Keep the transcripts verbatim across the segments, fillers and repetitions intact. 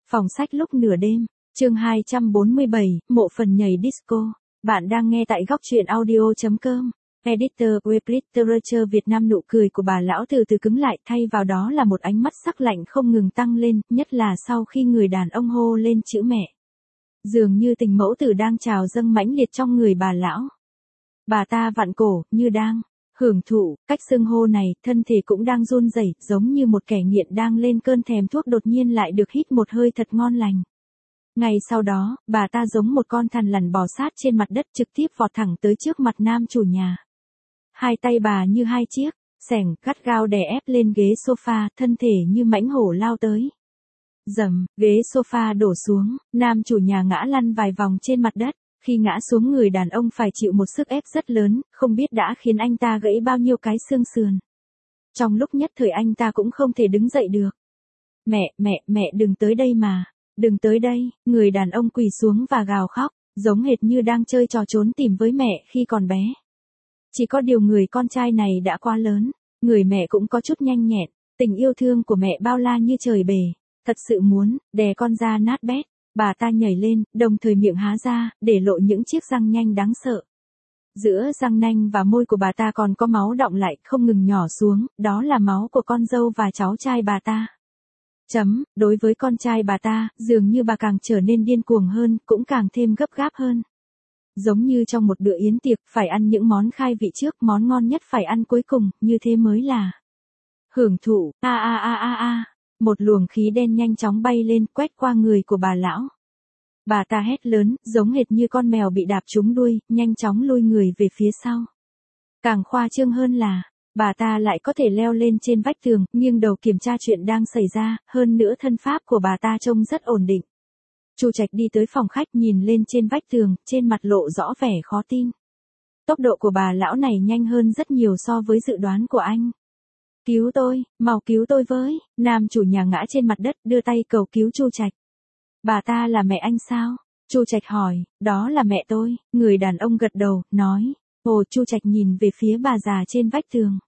Phòng sách lúc nửa đêm, chương hai trăm bốn mươi bảy, mộ phần nhảy disco. Bạn đang nghe tại góc truyện audio.com. Editor Web Literature Việt Nam. Nụ cười của bà lão từ từ cứng lại, thay vào đó là một ánh mắt sắc lạnh không ngừng tăng lên, nhất là sau khi người đàn ông hô lên chữ mẹ. Dường như tình mẫu tử đang trào dâng mãnh liệt trong người bà lão. Bà ta vặn cổ, như đang hưởng thụ cách xưng hô này, thân thể cũng đang run rẩy, giống như một kẻ nghiện đang lên cơn thèm thuốc đột nhiên lại được hít một hơi thật ngon lành. Ngay sau đó, bà ta giống một con thằn lằn bò sát trên mặt đất, trực tiếp vọt thẳng tới trước mặt nam chủ nhà. Hai tay bà như hai chiếc xẻng gắt gao đè ép lên ghế sofa, thân thể như mãnh hổ lao tới. Dầm, ghế sofa đổ xuống, nam chủ nhà ngã lăn vài vòng trên mặt đất. Khi ngã xuống, người đàn ông phải chịu một sức ép rất lớn, không biết đã khiến anh ta gãy bao nhiêu cái xương sườn. Trong lúc nhất thời anh ta cũng không thể đứng dậy được. Mẹ, mẹ, mẹ đừng tới đây mà, đừng tới đây. Người đàn ông quỳ xuống và gào khóc, giống hệt như đang chơi trò trốn tìm với mẹ khi còn bé. Chỉ có điều người con trai này đã quá lớn, người mẹ cũng có chút nhanh nhẹn, tình yêu thương của mẹ bao la như trời bể, thật sự muốn đè con ra nát bét. Bà ta nhảy lên, đồng thời miệng há ra, để lộ những chiếc răng nanh đáng sợ. Giữa răng nanh và môi của bà ta còn có máu đọng lại, không ngừng nhỏ xuống, đó là máu của con dâu và cháu trai bà ta. Chấm, đối với con trai bà ta, dường như bà càng trở nên điên cuồng hơn, cũng càng thêm gấp gáp hơn. Giống như trong một bữa yến tiệc, phải ăn những món khai vị trước, món ngon nhất phải ăn cuối cùng, như thế mới là hưởng thụ. A a a a a. Một luồng khí đen nhanh chóng bay lên, quét qua người của bà lão. Bà ta hét lớn, giống hệt như con mèo bị đạp trúng đuôi, nhanh chóng lùi người về phía sau. Càng khoa trương hơn là, bà ta lại có thể leo lên trên vách tường, nghiêng đầu kiểm tra chuyện đang xảy ra, hơn nữa thân pháp của bà ta trông rất ổn định. Chu Trạch đi tới phòng khách, nhìn lên trên vách tường, trên mặt lộ rõ vẻ khó tin. Tốc độ của bà lão này nhanh hơn rất nhiều so với dự đoán của anh. Cứu tôi, mau cứu tôi với. Nam chủ nhà ngã trên mặt đất, đưa tay cầu cứu Chu Trạch. Bà ta là mẹ anh sao? Chu Trạch hỏi. Đó là mẹ tôi. Người đàn ông gật đầu, nói. Ồ. Chu Trạch nhìn về phía bà già trên vách tường.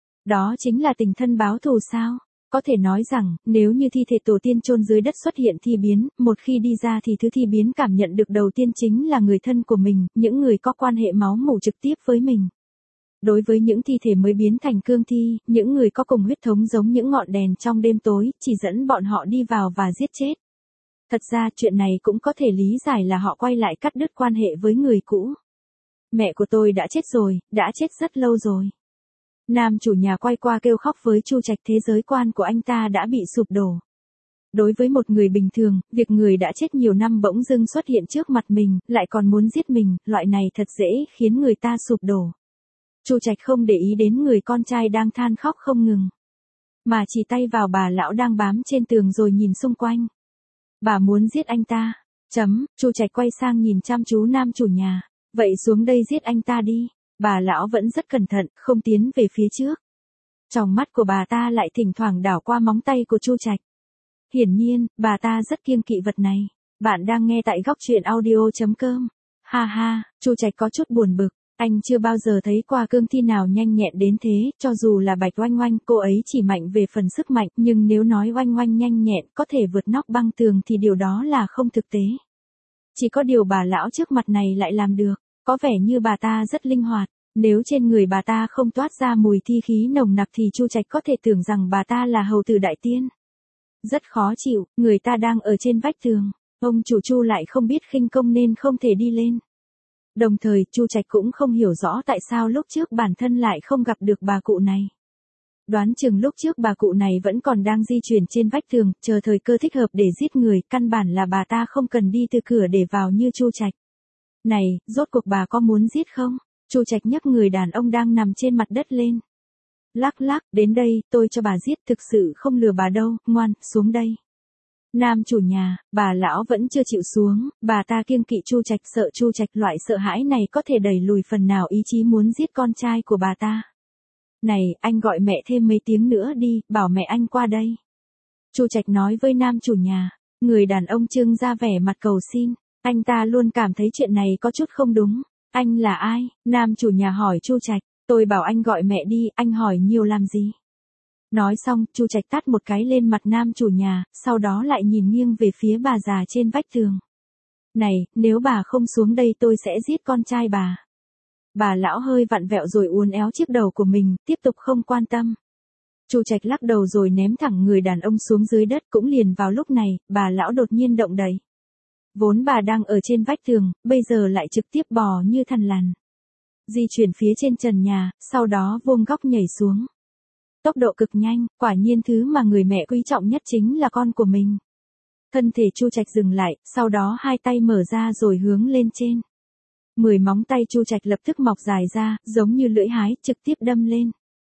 Đó chính là tình thân báo thù sao? Có thể nói rằng, nếu như thi thể tổ tiên chôn dưới đất xuất hiện thi biến, một khi đi ra thì thứ thi biến cảm nhận được đầu tiên chính là người thân của mình, những người có quan hệ máu mủ trực tiếp với mình. Đối với những thi thể mới biến thành cương thi, những người có cùng huyết thống giống những ngọn đèn trong đêm tối, chỉ dẫn bọn họ đi vào và giết chết. Thật ra chuyện này cũng có thể lý giải là họ quay lại cắt đứt quan hệ với người cũ. Mẹ của tôi đã chết rồi, đã chết rất lâu rồi. Nam chủ nhà quay qua kêu khóc với Chu Trạch, thế giới quan của anh ta đã bị sụp đổ. Đối với một người bình thường, việc người đã chết nhiều năm bỗng dưng xuất hiện trước mặt mình, lại còn muốn giết mình, loại này thật dễ khiến người ta sụp đổ. Chu Trạch không để ý đến người con trai đang than khóc không ngừng, mà chỉ tay vào bà lão đang bám trên tường rồi nhìn xung quanh. Bà muốn giết anh ta. Chấm, Chu Trạch quay sang nhìn chăm chú nam chủ nhà. Vậy xuống đây giết anh ta đi. Bà lão vẫn rất cẩn thận, không tiến về phía trước. Trong mắt của bà ta lại thỉnh thoảng đảo qua móng tay của Chu Trạch. Hiển nhiên, bà ta rất kiêng kỵ vật này. Bạn đang nghe tại góc truyện audio.com. Ha ha, Chu Trạch có chút buồn bực. Anh chưa bao giờ thấy qua cương thi nào nhanh nhẹn đến thế, cho dù là Bạch Oanh Oanh, cô ấy chỉ mạnh về phần sức mạnh, nhưng nếu nói Oanh Oanh nhanh nhẹn, có thể vượt nóc băng tường thì điều đó là không thực tế. Chỉ có điều bà lão trước mặt này lại làm được, có vẻ như bà ta rất linh hoạt, nếu trên người bà ta không toát ra mùi thi khí nồng nặc thì Chu Trạch có thể tưởng rằng bà ta là hầu tử đại tiên. Rất khó chịu, người ta đang ở trên vách tường, ông chủ Chu lại không biết khinh công nên không thể đi lên. Đồng thời, Chu Trạch cũng không hiểu rõ tại sao lúc trước bản thân lại không gặp được bà cụ này. Đoán chừng lúc trước bà cụ này vẫn còn đang di chuyển trên vách tường, chờ thời cơ thích hợp để giết người, căn bản là bà ta không cần đi từ cửa để vào như Chu Trạch. Này, rốt cuộc bà có muốn giết không? Chu Trạch nhấc người đàn ông đang nằm trên mặt đất lên. Lắc lắc, đến đây, tôi cho bà giết, thực sự không lừa bà đâu, ngoan, xuống đây. Nam chủ nhà, bà lão vẫn chưa chịu xuống, bà ta kiêng kỵ Chu Trạch, sợ Chu Trạch, loại sợ hãi này có thể đẩy lùi phần nào ý chí muốn giết con trai của bà ta. Này, anh gọi mẹ thêm mấy tiếng nữa đi, bảo mẹ anh qua đây. Chu Trạch nói với nam chủ nhà. Người đàn ông trưng ra vẻ mặt cầu xin, anh ta luôn cảm thấy chuyện này có chút không đúng. Anh là ai? Nam chủ nhà hỏi Chu Trạch. Tôi bảo anh gọi mẹ đi, anh hỏi nhiều làm gì? Nói xong, Chu Trạch tát một cái lên mặt nam chủ nhà, sau đó lại nhìn nghiêng về phía bà già trên vách tường. Này, nếu bà không xuống đây tôi sẽ giết con trai bà. Bà lão hơi vặn vẹo rồi uốn éo chiếc đầu của mình, tiếp tục không quan tâm. Chu Trạch lắc đầu rồi ném thẳng người đàn ông xuống dưới đất. Cũng liền vào lúc này, bà lão đột nhiên động đậy. Vốn bà đang ở trên vách tường, bây giờ lại trực tiếp bò như thằn lằn. Di chuyển phía trên trần nhà, sau đó vuông góc nhảy xuống. Tốc độ cực nhanh, quả nhiên thứ mà người mẹ quý trọng nhất chính là con của mình. Thân thể Chu Trạch dừng lại, sau đó hai tay mở ra rồi hướng lên trên. Mười móng tay Chu Trạch lập tức mọc dài ra, giống như lưỡi hái, trực tiếp đâm lên.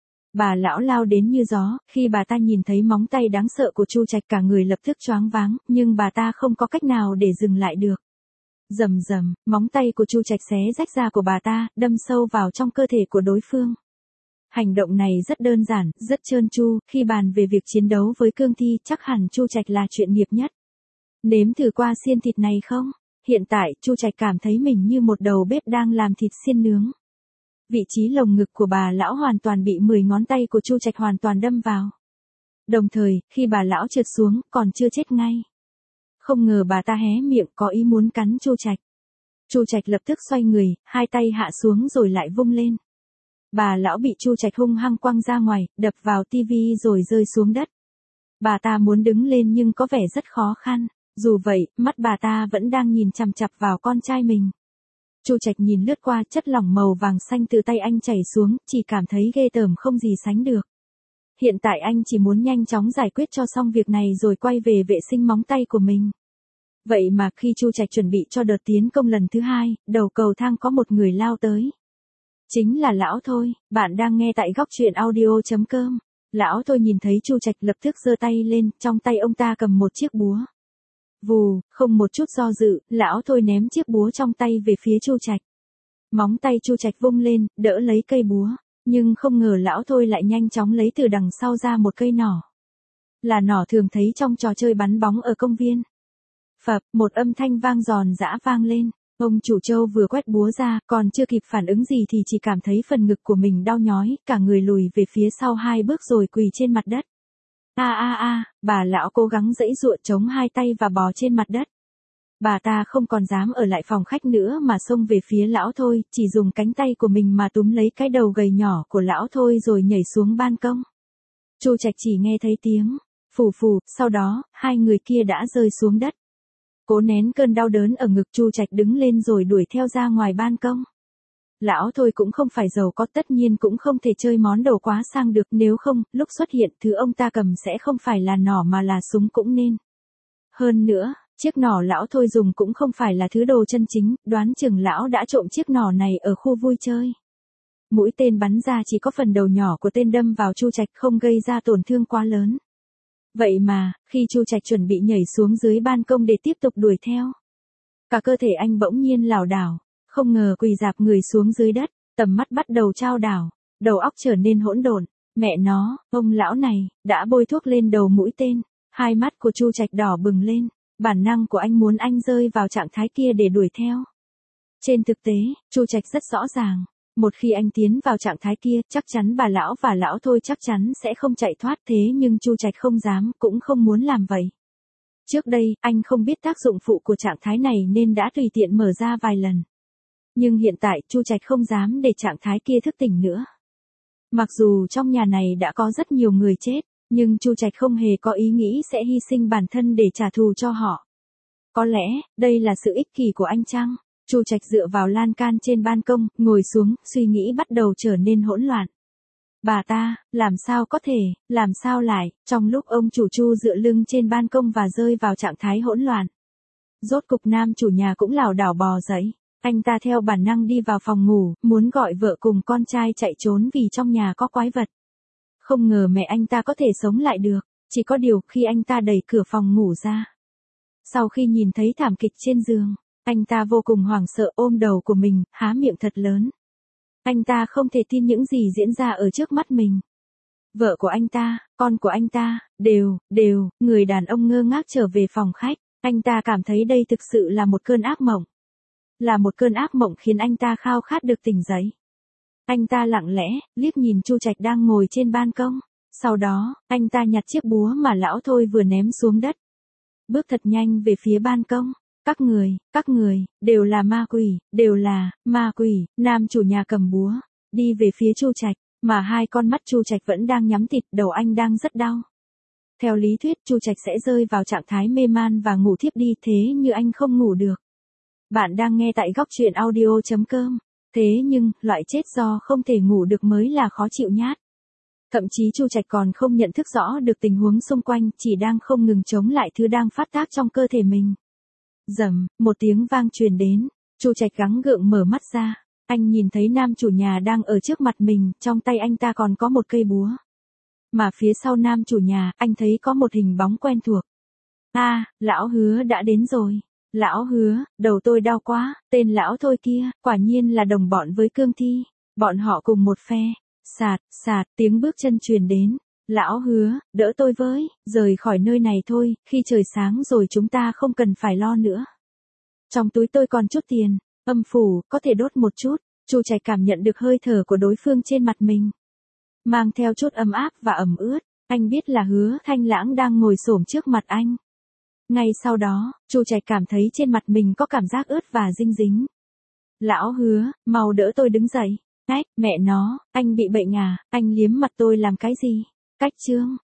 Bà lão lao đến như gió, khi bà ta nhìn thấy móng tay đáng sợ của Chu Trạch cả người lập tức choáng váng, nhưng bà ta không có cách nào để dừng lại được. Rầm rầm, móng tay của Chu Trạch xé rách da của bà ta, đâm sâu vào trong cơ thể của đối phương. Hành động này rất đơn giản, rất trơn tru, khi bàn về việc chiến đấu với cương thi, chắc hẳn Chu Trạch là chuyện nghiệp nhất. Nếm thử qua xiên thịt này không? Hiện tại, Chu Trạch cảm thấy mình như một đầu bếp đang làm thịt xiên nướng. Vị trí lồng ngực của bà lão hoàn toàn bị mười ngón tay của Chu Trạch hoàn toàn đâm vào. Đồng thời, khi bà lão trượt xuống, còn chưa chết ngay. Không ngờ bà ta hé miệng có ý muốn cắn Chu Trạch. Chu Trạch lập tức xoay người, hai tay hạ xuống rồi lại vung lên. Bà lão bị Chu Trạch hung hăng quăng ra ngoài, đập vào tivi rồi rơi xuống đất. Bà ta muốn đứng lên nhưng có vẻ rất khó khăn. Dù vậy, mắt bà ta vẫn đang nhìn chằm chằm vào con trai mình. Chu Trạch nhìn lướt qua, chất lỏng màu vàng xanh từ tay anh chảy xuống, chỉ cảm thấy ghê tởm không gì sánh được. Hiện tại anh chỉ muốn nhanh chóng giải quyết cho xong việc này rồi quay về vệ sinh móng tay của mình. Vậy mà khi Chu Trạch chuẩn bị cho đợt tiến công lần thứ hai, đầu cầu thang có một người lao tới. Chính là lão Thôi. Bạn đang nghe tại góc truyện audio chấm com. Lão Thôi nhìn thấy Chu Trạch lập tức giơ tay lên, trong tay ông ta cầm một chiếc búa. Vù, không một chút do dự, lão Thôi ném chiếc búa trong tay về phía Chu Trạch. Móng tay Chu Trạch vung lên, đỡ lấy cây búa, nhưng không ngờ lão Thôi lại nhanh chóng lấy từ đằng sau ra một cây nỏ. Là nỏ thường thấy trong trò chơi bắn bóng ở công viên. Phập, một âm thanh vang giòn giã vang lên. Ông chủ trâu vừa quét búa ra, còn chưa kịp phản ứng gì thì chỉ cảm thấy phần ngực của mình đau nhói, cả người lùi về phía sau hai bước rồi quỳ trên mặt đất. A a a, bà lão cố gắng giãy giụa chống hai tay và bò trên mặt đất. Bà ta không còn dám ở lại phòng khách nữa mà xông về phía lão Thôi, chỉ dùng cánh tay của mình mà túm lấy cái đầu gầy nhỏ của lão Thôi rồi nhảy xuống ban công. Chu Trạch chỉ nghe thấy tiếng phù phù, sau đó, hai người kia đã rơi xuống đất. Cố nén cơn đau đớn ở ngực, Chu Trạch đứng lên rồi đuổi theo ra ngoài ban công. Lão Thôi cũng không phải giàu có, tất nhiên cũng không thể chơi món đồ quá sang được, nếu không, lúc xuất hiện thứ ông ta cầm sẽ không phải là nỏ mà là súng cũng nên. Hơn nữa, chiếc nỏ lão Thôi dùng cũng không phải là thứ đồ chân chính, đoán chừng lão đã trộm chiếc nỏ này ở khu vui chơi. Mũi tên bắn ra chỉ có phần đầu nhỏ của tên đâm vào Chu Trạch, không gây ra tổn thương quá lớn. Vậy mà, khi Chu Trạch chuẩn bị nhảy xuống dưới ban công để tiếp tục đuổi theo, cả cơ thể anh bỗng nhiên lảo đảo, không ngờ quỳ rạp người xuống dưới đất, tầm mắt bắt đầu chao đảo, đầu óc trở nên hỗn độn. Mẹ nó, ông lão này đã bôi thuốc lên đầu mũi tên. Hai mắt của Chu Trạch đỏ bừng lên, bản năng của anh muốn anh rơi vào trạng thái kia để đuổi theo. Trên thực tế, Chu Trạch rất rõ ràng, một khi anh tiến vào trạng thái kia, chắc chắn bà lão và lão Thôi chắc chắn sẽ không chạy thoát, thế nhưng Chu Trạch không dám, cũng không muốn làm vậy. Trước đây, anh không biết tác dụng phụ của trạng thái này nên đã tùy tiện mở ra vài lần. Nhưng hiện tại, Chu Trạch không dám để trạng thái kia thức tỉnh nữa. Mặc dù trong nhà này đã có rất nhiều người chết, nhưng Chu Trạch không hề có ý nghĩ sẽ hy sinh bản thân để trả thù cho họ. Có lẽ, đây là sự ích kỷ của anh chăng? Chu Trạch dựa vào lan can trên ban công, ngồi xuống, suy nghĩ bắt đầu trở nên hỗn loạn. Bà ta, làm sao có thể, làm sao lại, trong lúc ông chủ Chu dựa lưng trên ban công và rơi vào trạng thái hỗn loạn. Rốt cục nam chủ nhà cũng lảo đảo bò dậy. Anh ta theo bản năng đi vào phòng ngủ, muốn gọi vợ cùng con trai chạy trốn vì trong nhà có quái vật. Không ngờ mẹ anh ta có thể sống lại được, chỉ có điều khi anh ta đẩy cửa phòng ngủ ra. Sau khi nhìn thấy thảm kịch trên giường, anh ta vô cùng hoảng sợ, ôm đầu của mình, há miệng thật lớn. Anh ta không thể tin những gì diễn ra ở trước mắt mình. Vợ của anh ta, con của anh ta, đều, đều, người đàn ông ngơ ngác trở về phòng khách. Anh ta cảm thấy đây thực sự là một cơn ác mộng. Là một cơn ác mộng khiến anh ta khao khát được tỉnh dậy. Anh ta lặng lẽ, liếc nhìn Chu Trạch đang ngồi trên ban công. Sau đó, anh ta nhặt chiếc búa mà lão Thôi vừa ném xuống đất. Bước thật nhanh về phía ban công. Các người, các người, đều là ma quỷ, đều là, ma quỷ, nam chủ nhà cầm búa, đi về phía Chu Trạch, mà hai con mắt Chu Trạch vẫn đang nhắm tịt, đầu anh đang rất đau. Theo lý thuyết Chu Trạch sẽ rơi vào trạng thái mê man và ngủ thiếp đi, thế nhưng anh không ngủ được. Bạn đang nghe tại góc truyện audio chấm com. Thế nhưng, loại chết do không thể ngủ được mới là khó chịu nhát. Thậm chí Chu Trạch còn không nhận thức rõ được tình huống xung quanh, chỉ đang không ngừng chống lại thứ đang phát tác trong cơ thể mình. Rầm, một tiếng vang truyền đến, Chu Trạch gắng gượng mở mắt ra, anh nhìn thấy nam chủ nhà đang ở trước mặt mình, trong tay anh ta còn có một cây búa. Mà phía sau nam chủ nhà, anh thấy có một hình bóng quen thuộc. A, à, lão Hứa đã đến rồi. Lão Hứa, đầu tôi đau quá, tên lão Thôi kia, quả nhiên là đồng bọn với Cương Thi. Bọn họ cùng một phe. Sạt, sạt, tiếng bước chân truyền đến. Lão Hứa, đỡ tôi với, rời khỏi nơi này thôi, khi trời sáng rồi chúng ta không cần phải lo nữa. Trong túi tôi còn chút tiền, âm phủ, có thể đốt một chút. Chu Trạch cảm nhận được hơi thở của đối phương trên mặt mình. Mang theo chút ấm áp và ẩm ướt, anh biết là Hứa Thanh Lãng đang ngồi xổm trước mặt anh. Ngay sau đó, Chu Trạch cảm thấy trên mặt mình có cảm giác ướt và dinh dính. Lão Hứa, mau đỡ tôi đứng dậy. Ách, mẹ nó, anh bị bệnh à, anh liếm mặt tôi làm cái gì? Cách chương,